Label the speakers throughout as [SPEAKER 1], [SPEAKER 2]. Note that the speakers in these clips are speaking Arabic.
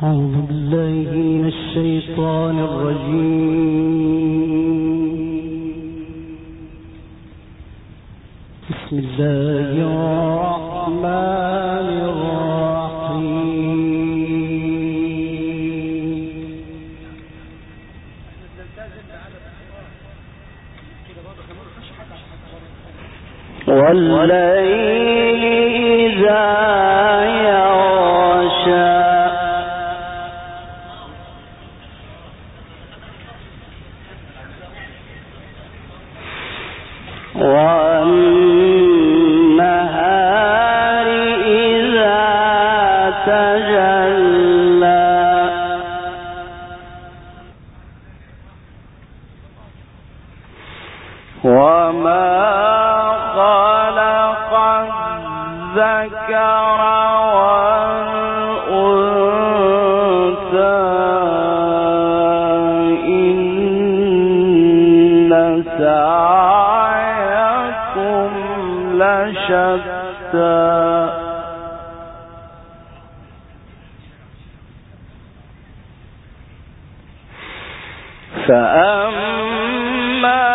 [SPEAKER 1] أعوذ بالله من الشيطان الرجيم. بسم الله الرحمن الرحيم. والليل إذا يغشى والنهار إذا تجلى وما خلق الذكر والأنثى إن سعيكم لشتى فأما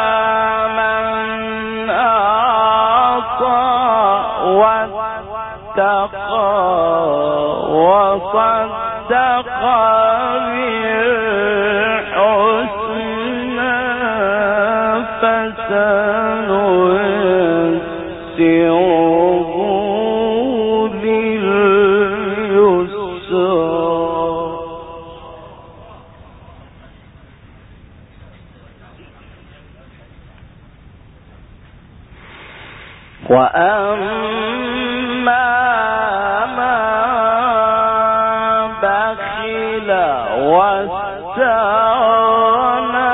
[SPEAKER 1] من أعطى واتقى وصدق بالحسنى فسنيسره لليسرى وأما من بخل واستغنى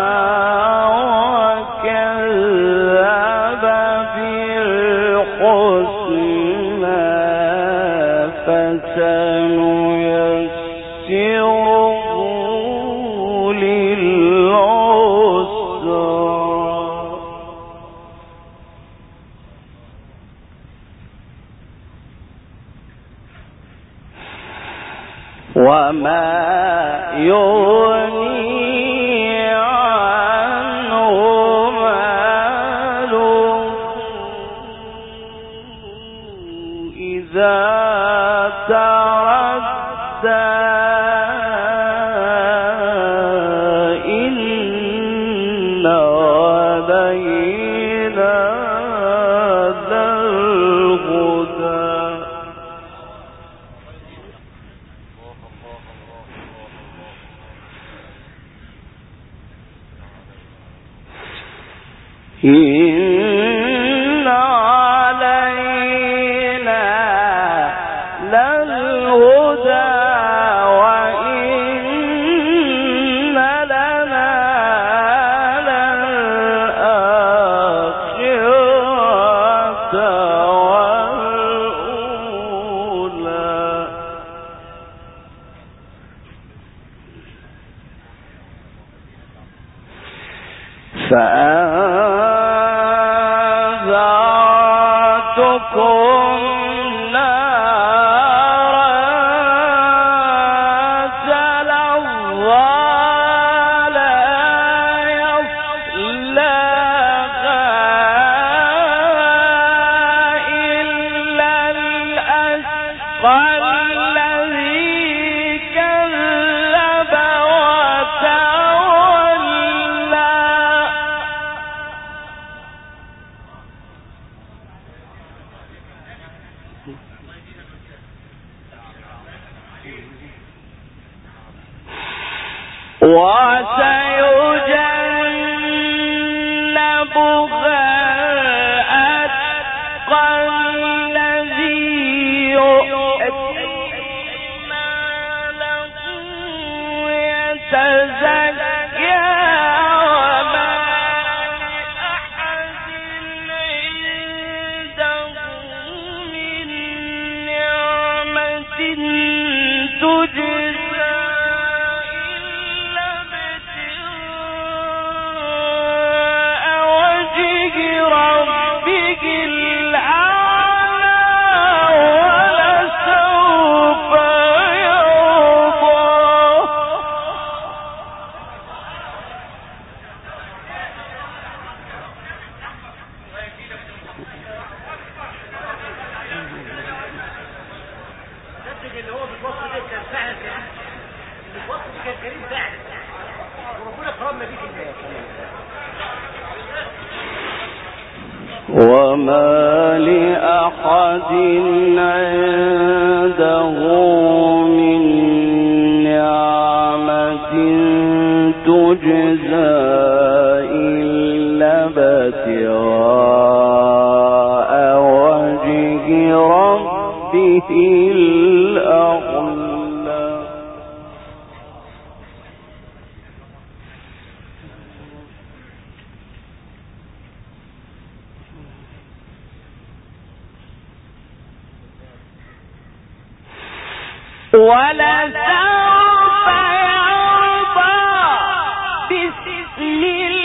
[SPEAKER 1] وكذب بالحسنى فسنيسره للعسرى وما يغني عنه ماله إذا تردى إن علينا للهدى إن علينا للهدى وإن لنا للآخرة والأولى فأنذرتكم نارا تلظى لا يصلاها إلا الأشقى الذي كذب وتولى وسيجنبها الأتقى الذي يؤتي ماله يتزكى وما لأحد عنده من نعمة تجزى إلا ابتغاء
[SPEAKER 2] كريم فعلا وربنا كرمنا بيك
[SPEAKER 1] وما لأحد عنده من نعمة تجزى إلا ابتغاء وجه ربه الأعلى. ولسوف يرضى بسم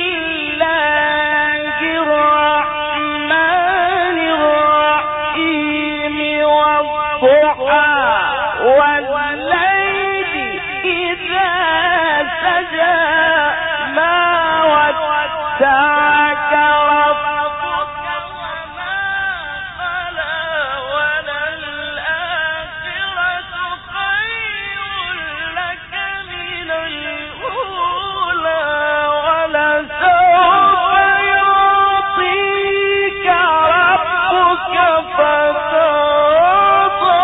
[SPEAKER 1] الله الرحمن الرحيم والضحى والليل إذا سجى ما ودعك ربك وما قلى وللآخرة خير لك من الأولى ولسوف يعطيك ربك فترضى.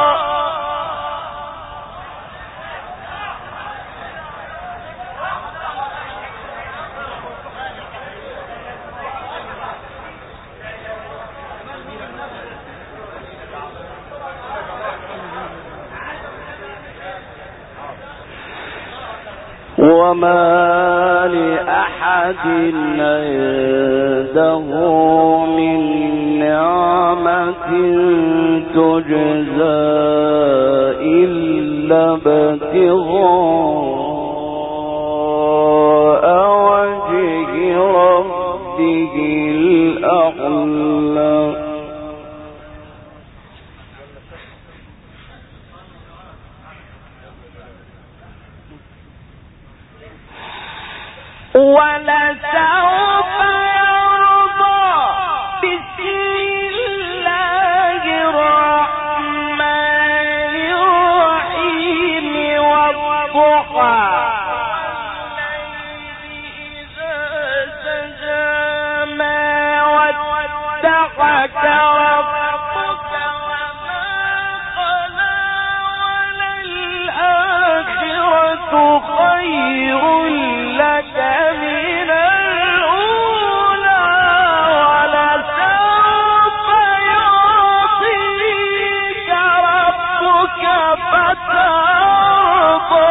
[SPEAKER 1] وما لأحد عنده من نعمة تجزى إلا ابتغاء وجه ربه الأعلى. ولسوف يرضى بسم الله الرحمن الرحيم والضحى إذا سجى ما ودعك ربك وما قلى وللآخرة خير لك من الأولى ولسوف يعطيك ربك فترضى.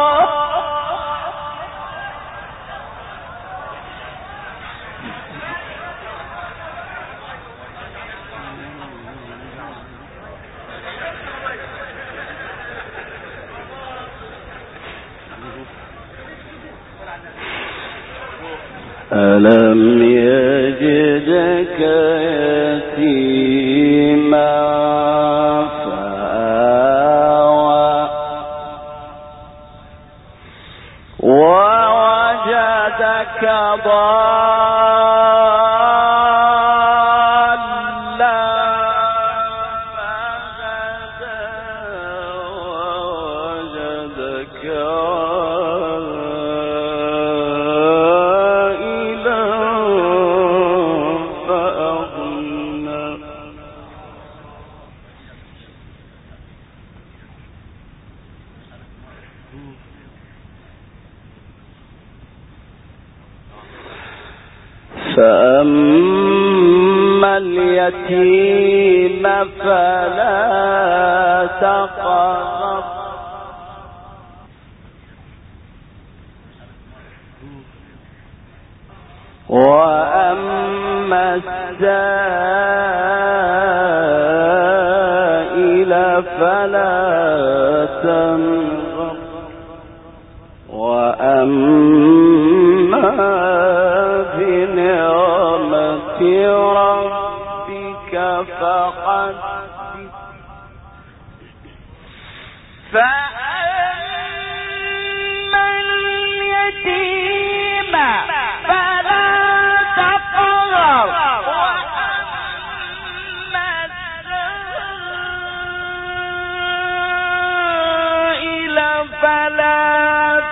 [SPEAKER 1] ألم يجدك يتيما فآوى ووجدك ضالا فهدى ووجدك فأما اليتيم فلا تقهر وأما السائل فلا تنهر وأما بنعمة ربك فحدث. فأما اليتيم فلا تقهر وأما السائل فلا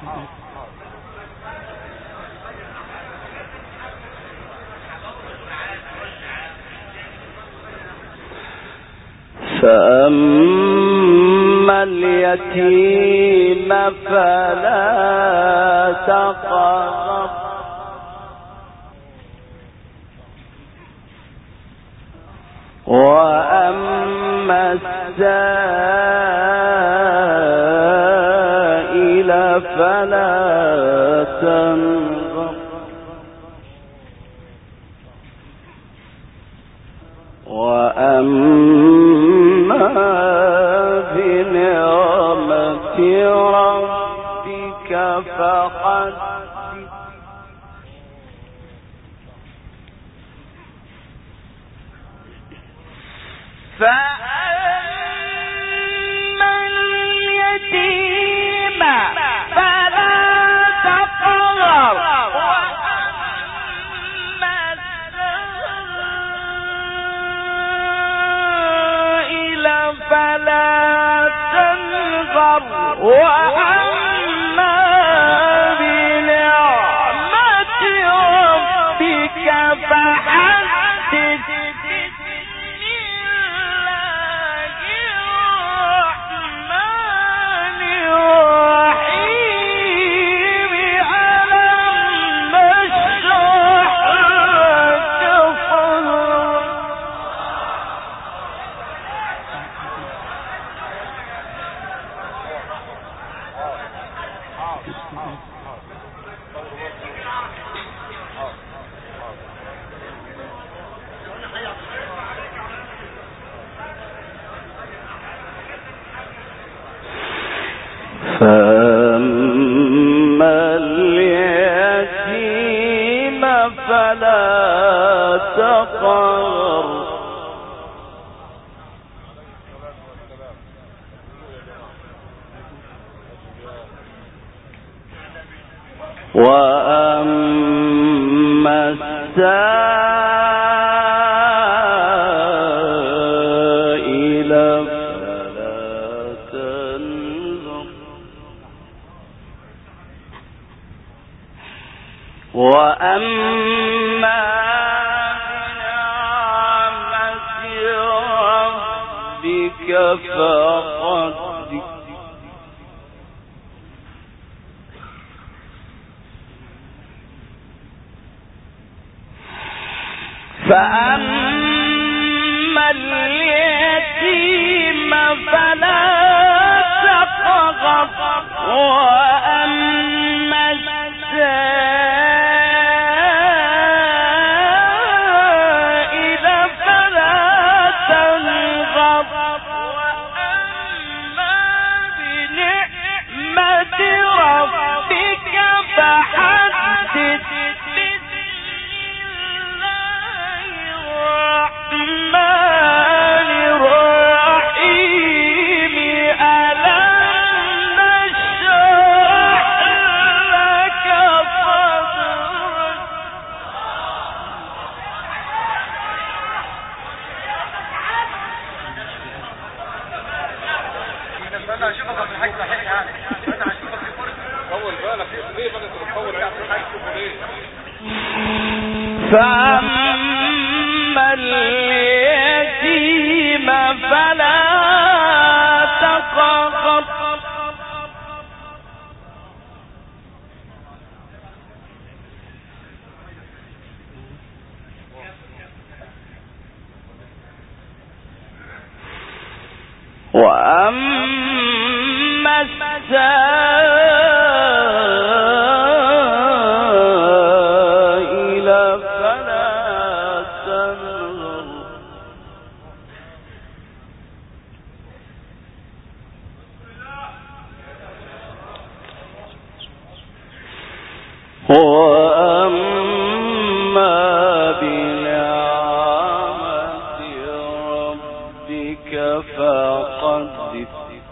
[SPEAKER 1] فأما اليتيم فلا تقهر وأما السائل فلا تنهر وأما بنعمة ربك فحدث فأما اليتيم فلا تقهر وأما السائل فلا تنهر وأما بنعمة ربك فحدث فأما اليتيم فلا تقهر وأما السائل فلا تنهر وأما بنعمة ربك فحدث فأما اليتيم فلا تقهر وأما السائل فلا تنهر وأما بنعمة ربك فحدث الرحمن الرحيم ألم نشرح لك صدرك
[SPEAKER 2] انا هشوفك في الحاج صحيح يعني انا هشوفك في فرصه طول بالك ليه بقى تطول عايز ليه
[SPEAKER 1] فأما اليتيم فلا تقهر وأما السائل فلا تنهر وأما بنعمة ربك فحدث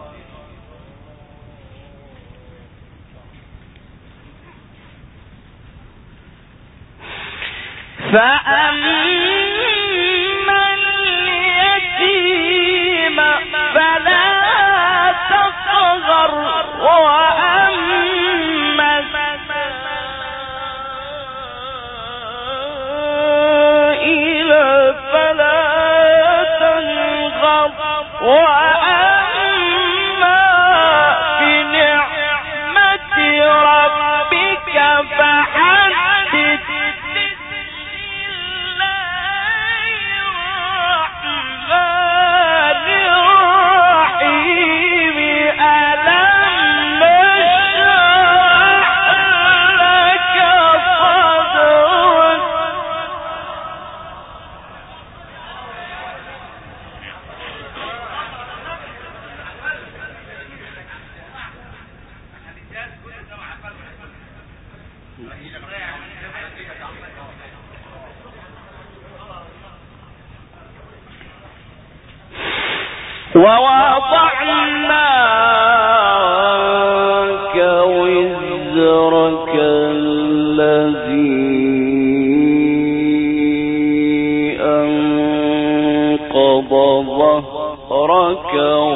[SPEAKER 1] فأما اليتيم فلا تقهر وأما ووضعنا عنك وزرك الذي أنقض ظهرك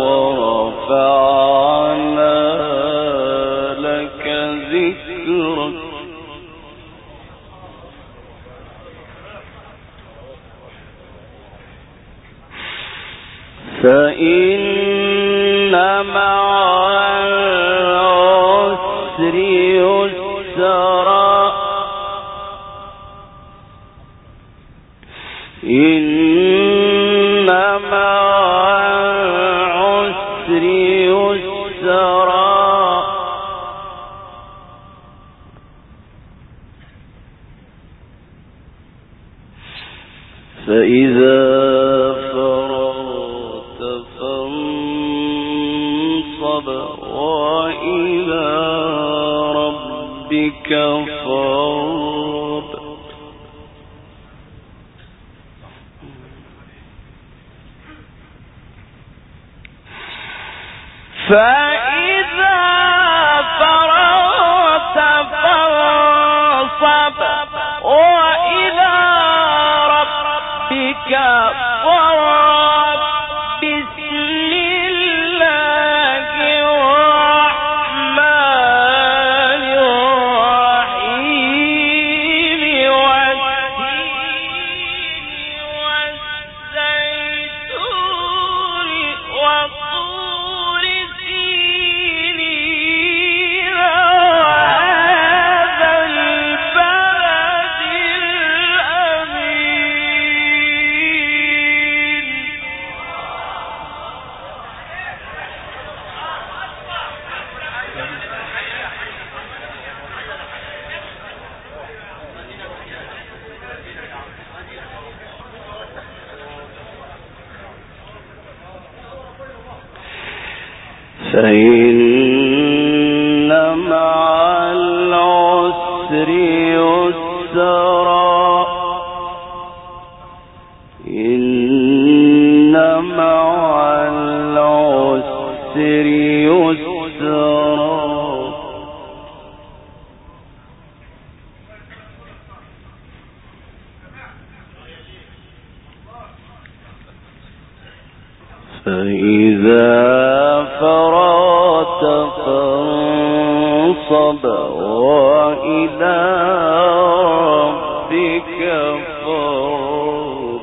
[SPEAKER 1] ورفعنا لك ذكرك فإن مع العسر يسرا إن مع العسر يسرا فإذا وإلى ربك فارغب فإذا فرغت فانصب وإلى ربك فارغب فإن مع العسر يسرا إن مع العسر يسرا فإذا فرغت فانصب وإلى ربك فارغب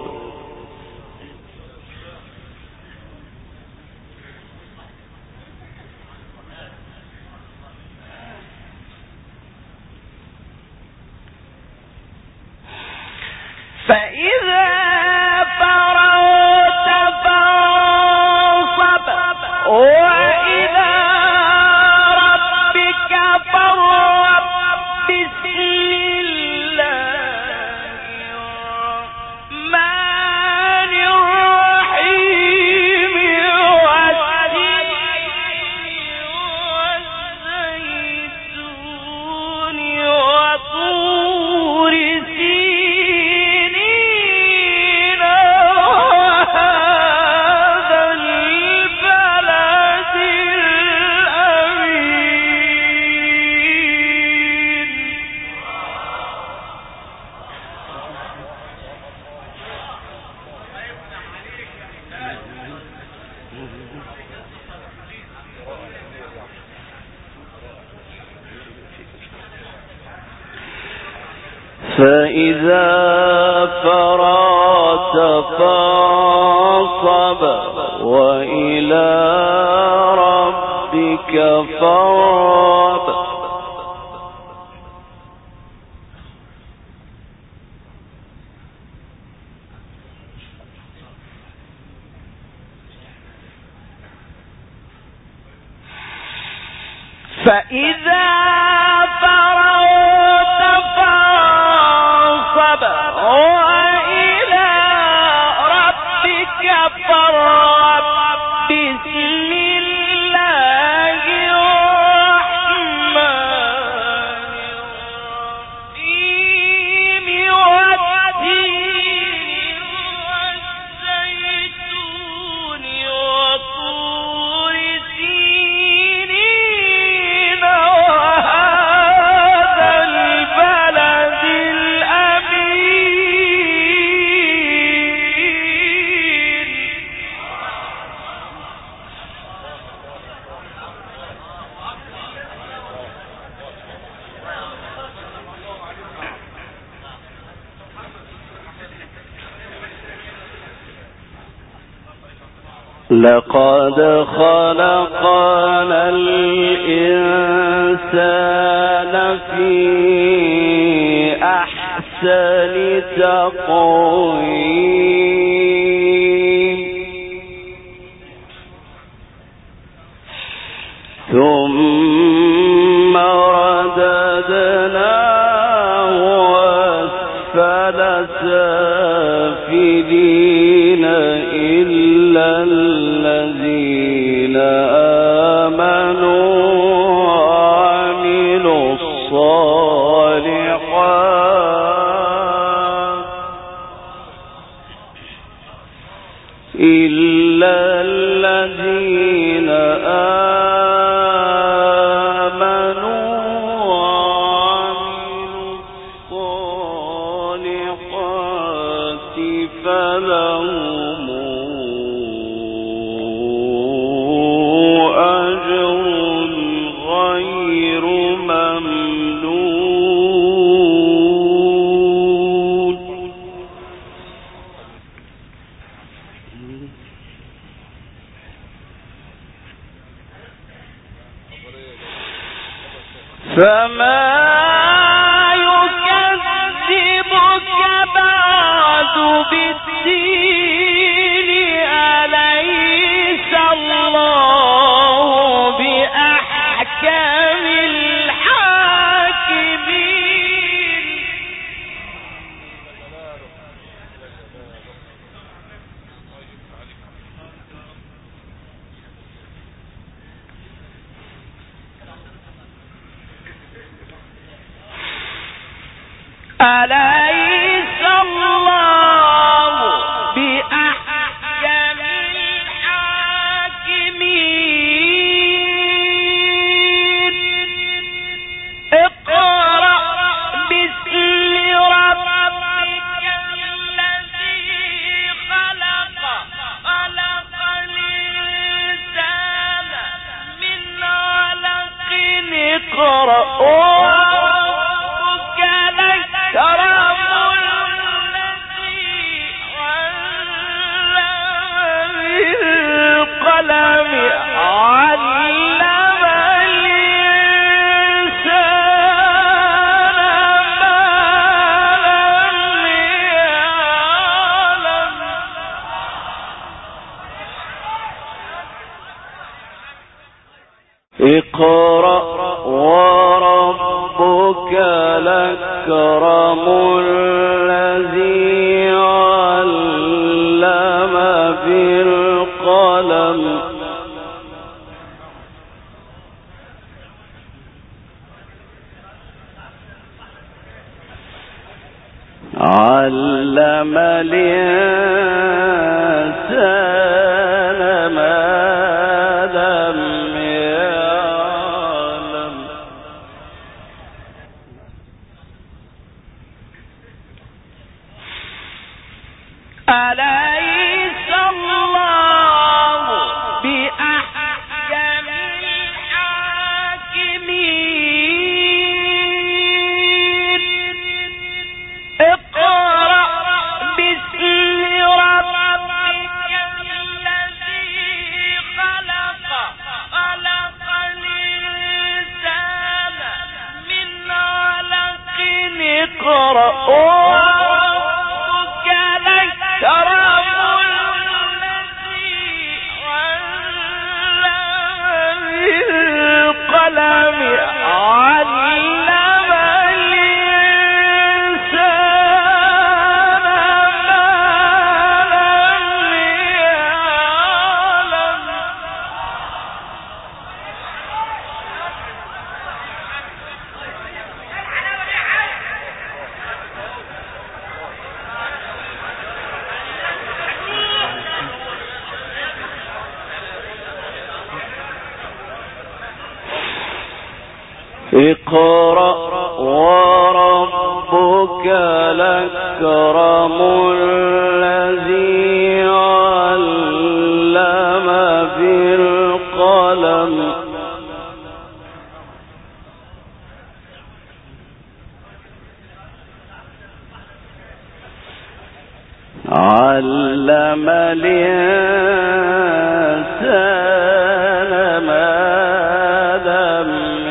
[SPEAKER 1] فإذا فرغت فانصب وإلى ربك فارغب بسم الله الرحمن الرحيم والزيتون وطور سينين وهذا البلد الأمين فإذا فرغت فانصب وإلى وإلى ربك فارغب. فإذا فرغت فانصب وإلى ربك فارغب. بسم الله الرحمن الرحيم. والتين والزيتون وطور سينين وهذا البلد الأمين. لقد خلقنا الإنسان في أحسن تقويم ثم رددناه أسفل سافلين إلا الذين آمنوا وعملوا الصالحات إلا الذين آمنوا وعملوا الصالحات فلهم أجر غير ممنون. فما يكذبك بعد بالدين أليس الله بأحكم الحاكمين. أليس الله بأحكم الحاكمين. اقرأ باسم ربك الذي خلق. خلق الإنسان من علق. اقرأ وربك الأكرم الذي علم بالقلم. علم الإنسان ما لم يعلم. اقرأ وربك الأكرم الذي علم بالقلم. علم الإنسان ما لم يعلم. أليس الله بأحكم الحاكمين. اقرأ باسم اقرأ وربك الأكرم الذي علم بالقلم علم الإنسان ما لم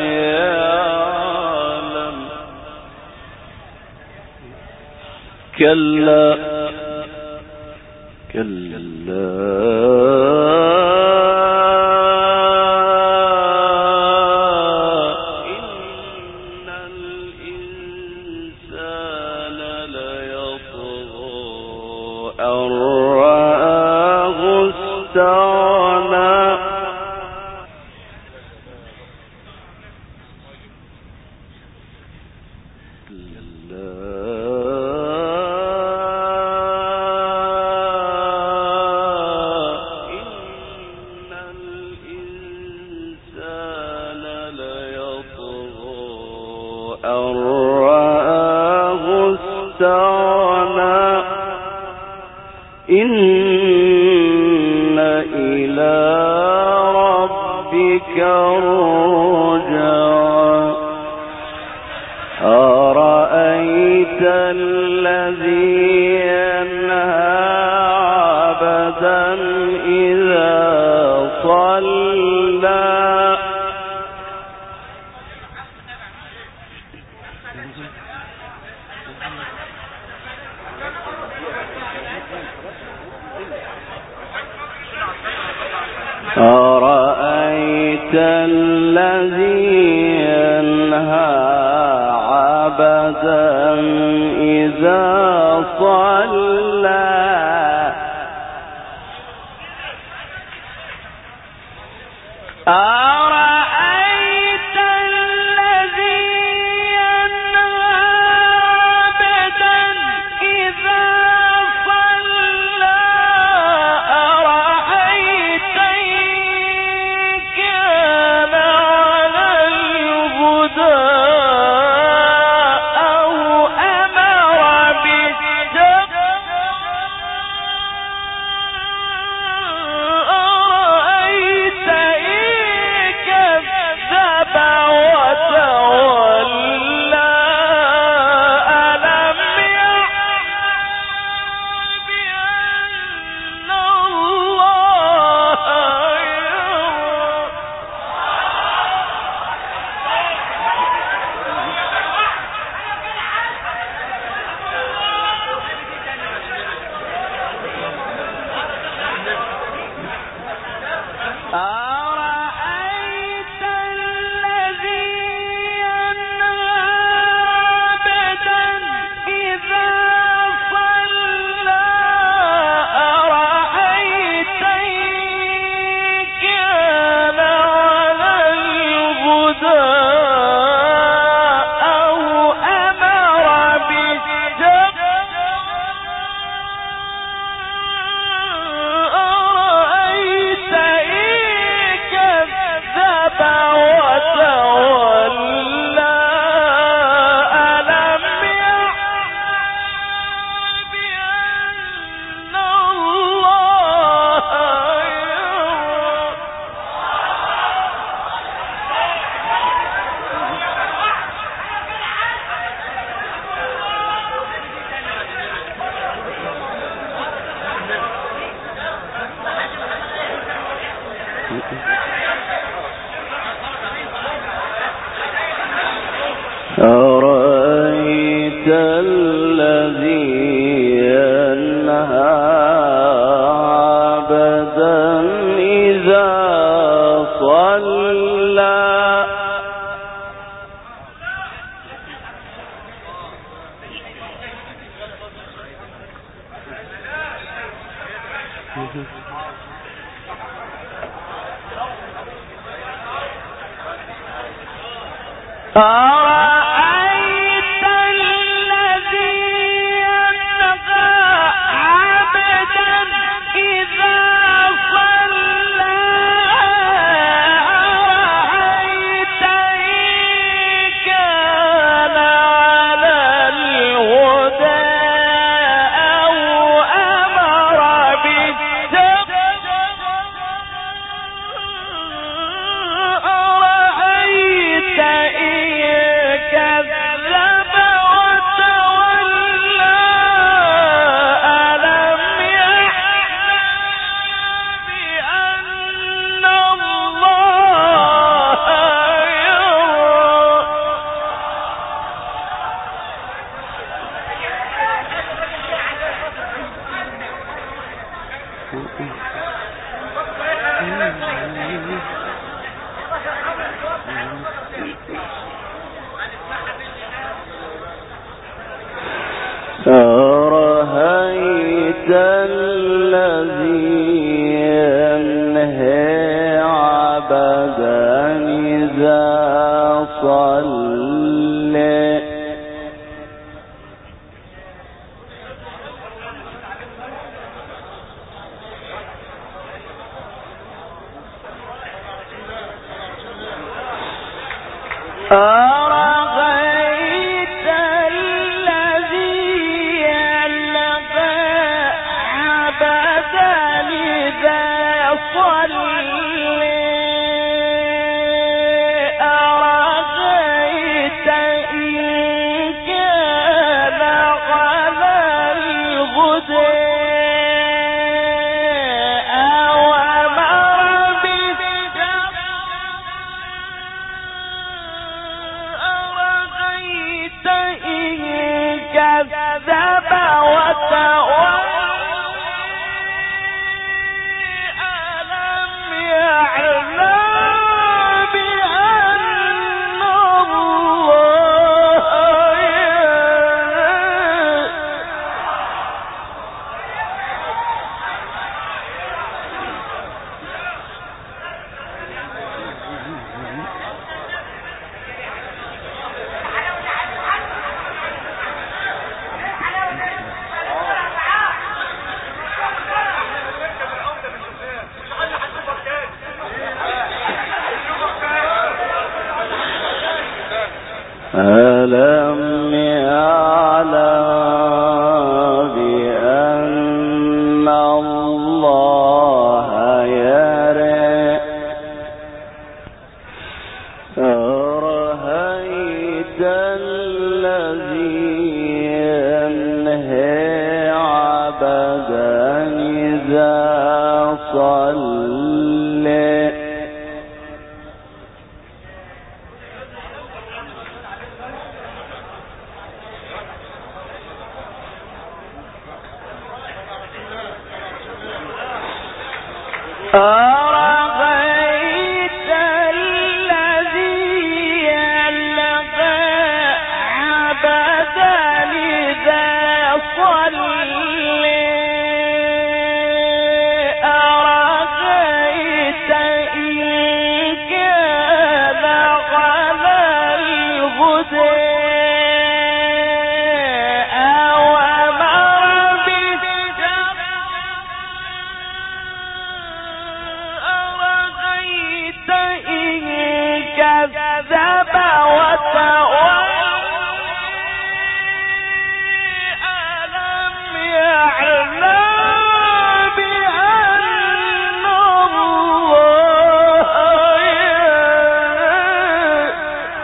[SPEAKER 1] يعلم كلا إن الإنسان ليطغى أن رآه استغنى إن إلى ربك الرجعى أرأيت الذي ينهى عبدا إذا صلى أرأيت الذي ينهى عبدا إذا صلى أرأيت الذي ينهى عبدا إذا صلى أرأيت إن كان على الهدى أو أمر بالتقوى أرأيت إن كذب وتولى ألم يعلم بأن الله يرى أرأيت الذي ينهى عبدا إذا صلى أرأيت إن كان على الهدى أو أمر بالتقوى أرأيت إن كذب وتولى ألم يعلم بأن الله يرى أرأيت الذي ينهى عبدا إذا صلى أرأيت الذي ينهى عبدا إذا صلى أرأيت إن أرغيت الذي يلقى عبدا إذا صلي أرغيت إن كان على الهدى كذب وتولى ألم يعلم بأن الله ألم يعلم بأن الله يرى أرهيت الذي ينهى عبدا إذا صلى أرغيت الذي يلقى عبدا إذا صلى أرغيت إن كان على الهدى كذب وتولى ألم يعلم بأن الله يرى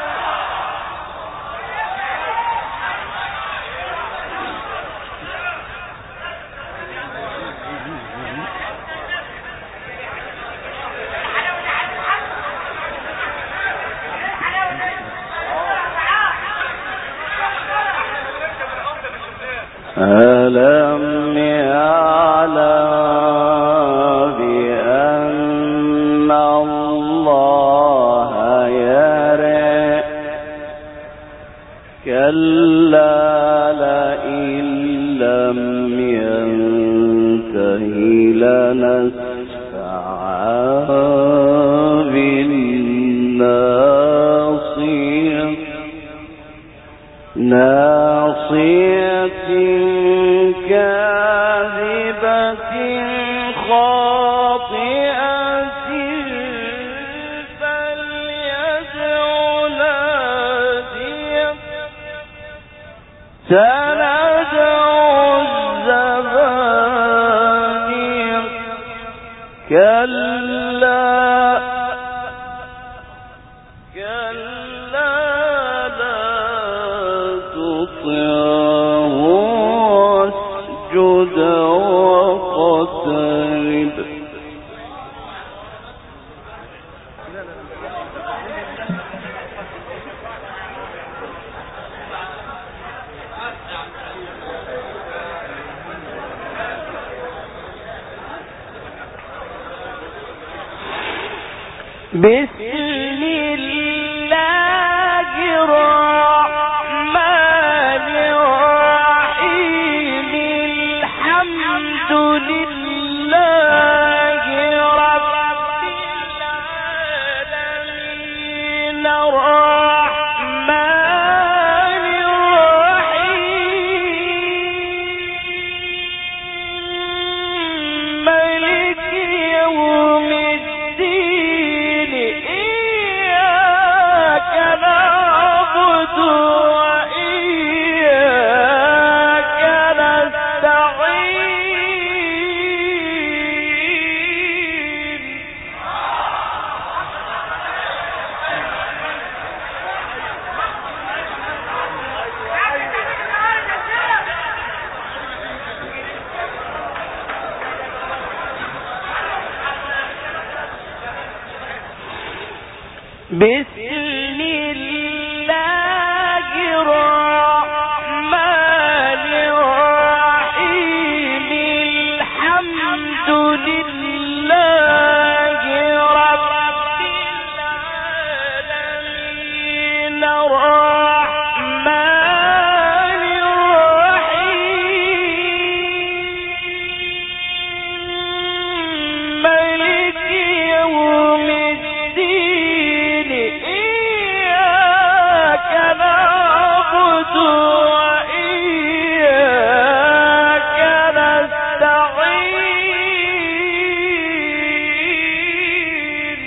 [SPEAKER 1] ألم يعلم بأن الله يرى كلا لئن لم ينته لنسفعا بالناصية ناصية كاذبة خاطئة فليدع ناديه سندع الزبانية كلا لا تطعه واسجد واقترب بسم الله الرحمن الرحيم الحمد لله رب العالمين الرحمن الرحيم مالك يوم الدين إياك نعبد بسم الله الرحمن الرحيم الحمد لله رب العالمين الرحمن الرحيم مالك يوم الدين إياك نعبد وإياك نستعين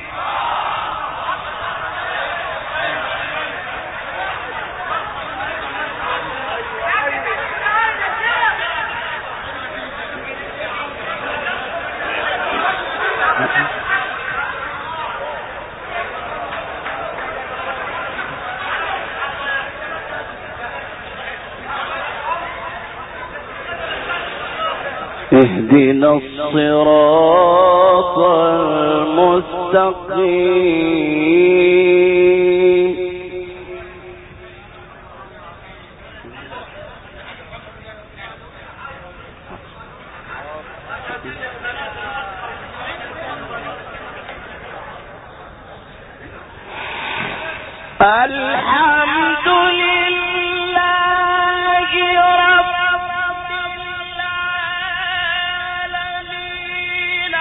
[SPEAKER 1] اهدنا الصراط المستقيم الحمد لله رب العالمين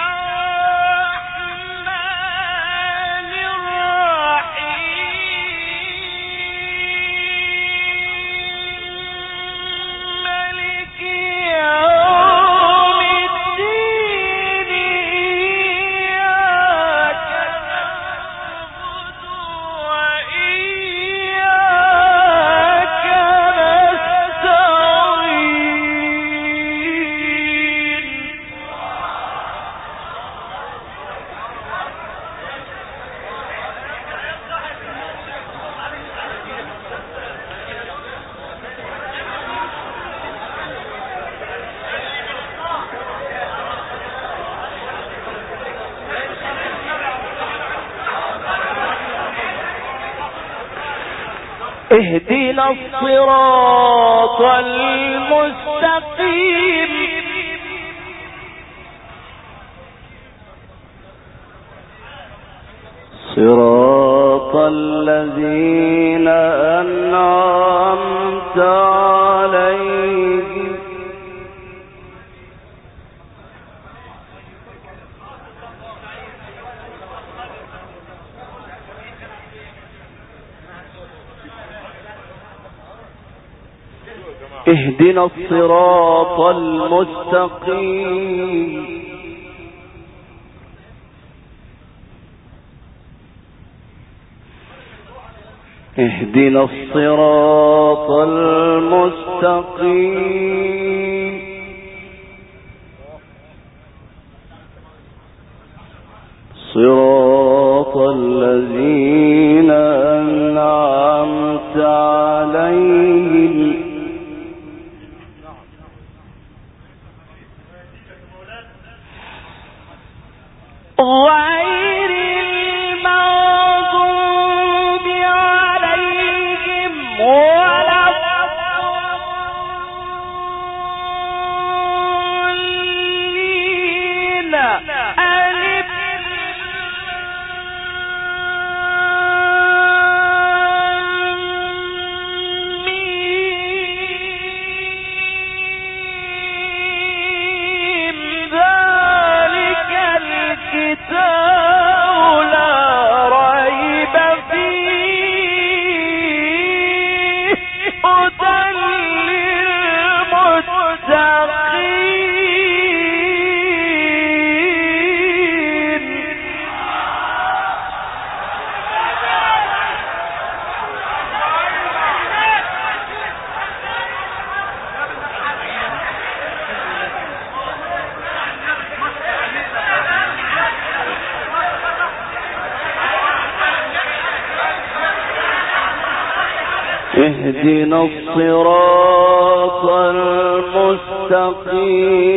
[SPEAKER 1] الرحمن الرحيم مالك يوم الدين إياك نعبد وإياك نستعين اهدنا الصراط المستقيم صراط الذين أنعمت عليهم اهدنا الصراط المستقيم اهدنا الصراط المستقيم صراط الذين أنعمت عليهم غير المغضوب عليهم ولا الضالين ألف ميم ذلك الكتاب لا ريب فيه هدى للمتقين اهدنا الصراط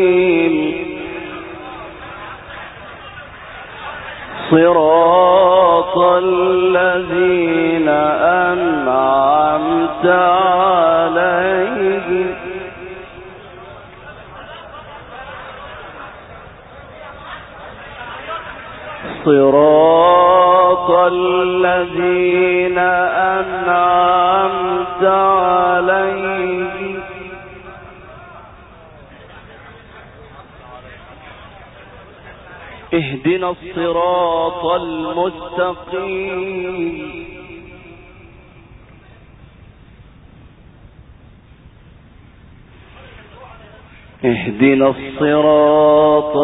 [SPEAKER 1] المستقيم صراط صراط الذين أنعمت عليهم صراط الذين أنعمت عليهم اهدنا الصراط المستقيم اهدنا الصراط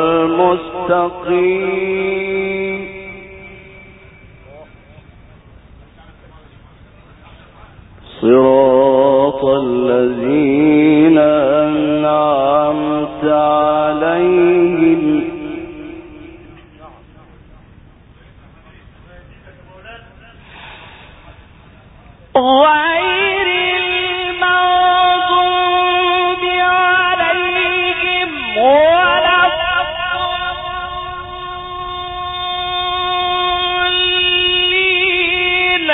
[SPEAKER 1] المستقيم صراط الذين أنعمت عليهم غير المغضوب عليهم ولا الضالين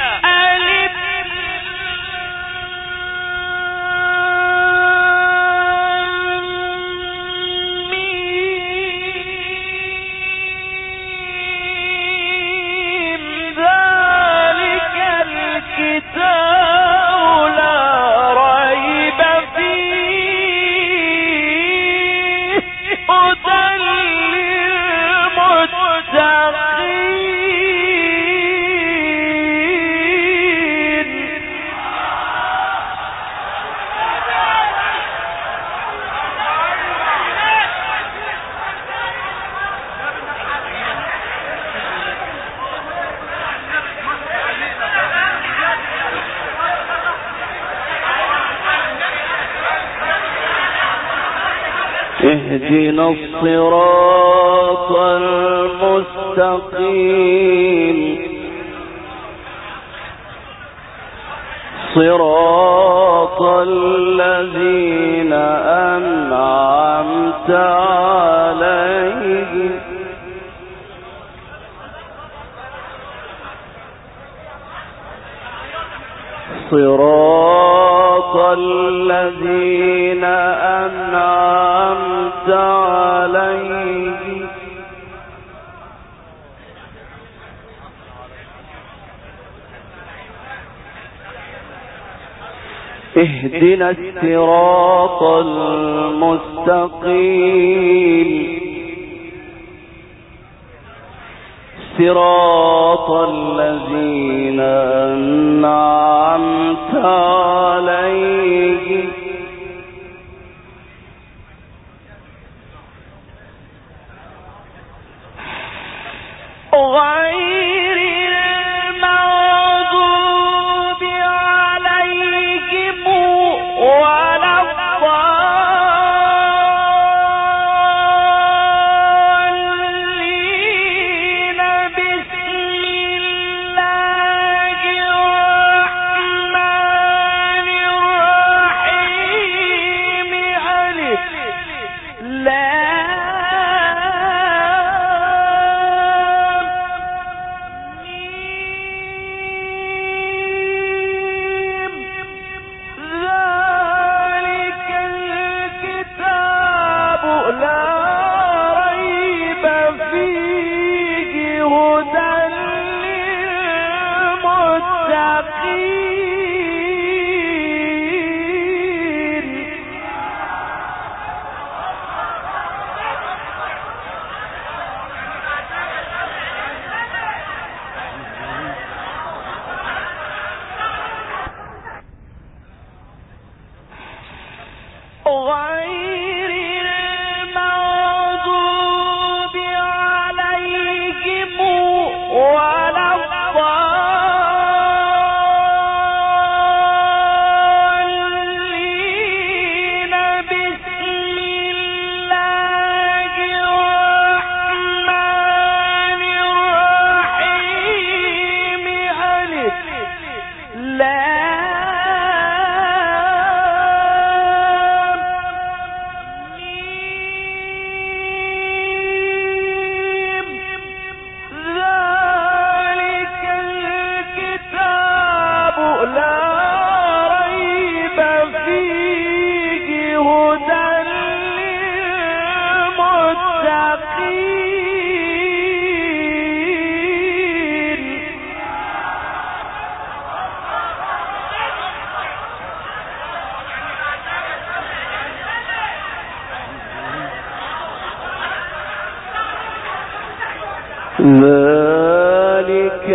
[SPEAKER 1] اهدنا الصراط المستقيم صراط الذين أنعمت عليهم صراط الذين أنعمت عليهم اهدنا الصراط المستقيم صراط الذين أنعمت عليهم غير المغضوب عليهم ولا الضالين بسم الله الرحمن الرحيم ألف لام ذلك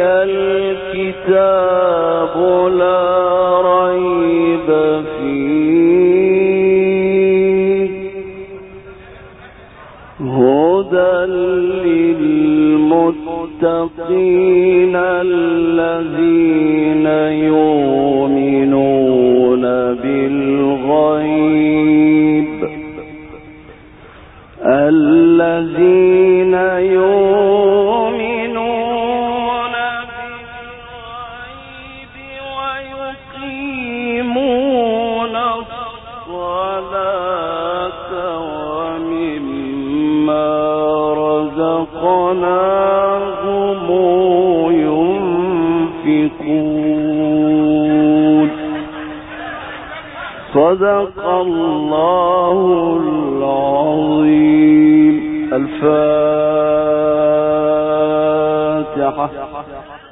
[SPEAKER 1] الكتاب لا ريب فيه هدى للمتقين الذين يؤمنون بالغيب ويقيمون الصلاة ومما رزقناهم ينفقون. صدق الله العظيم. الفاتحة.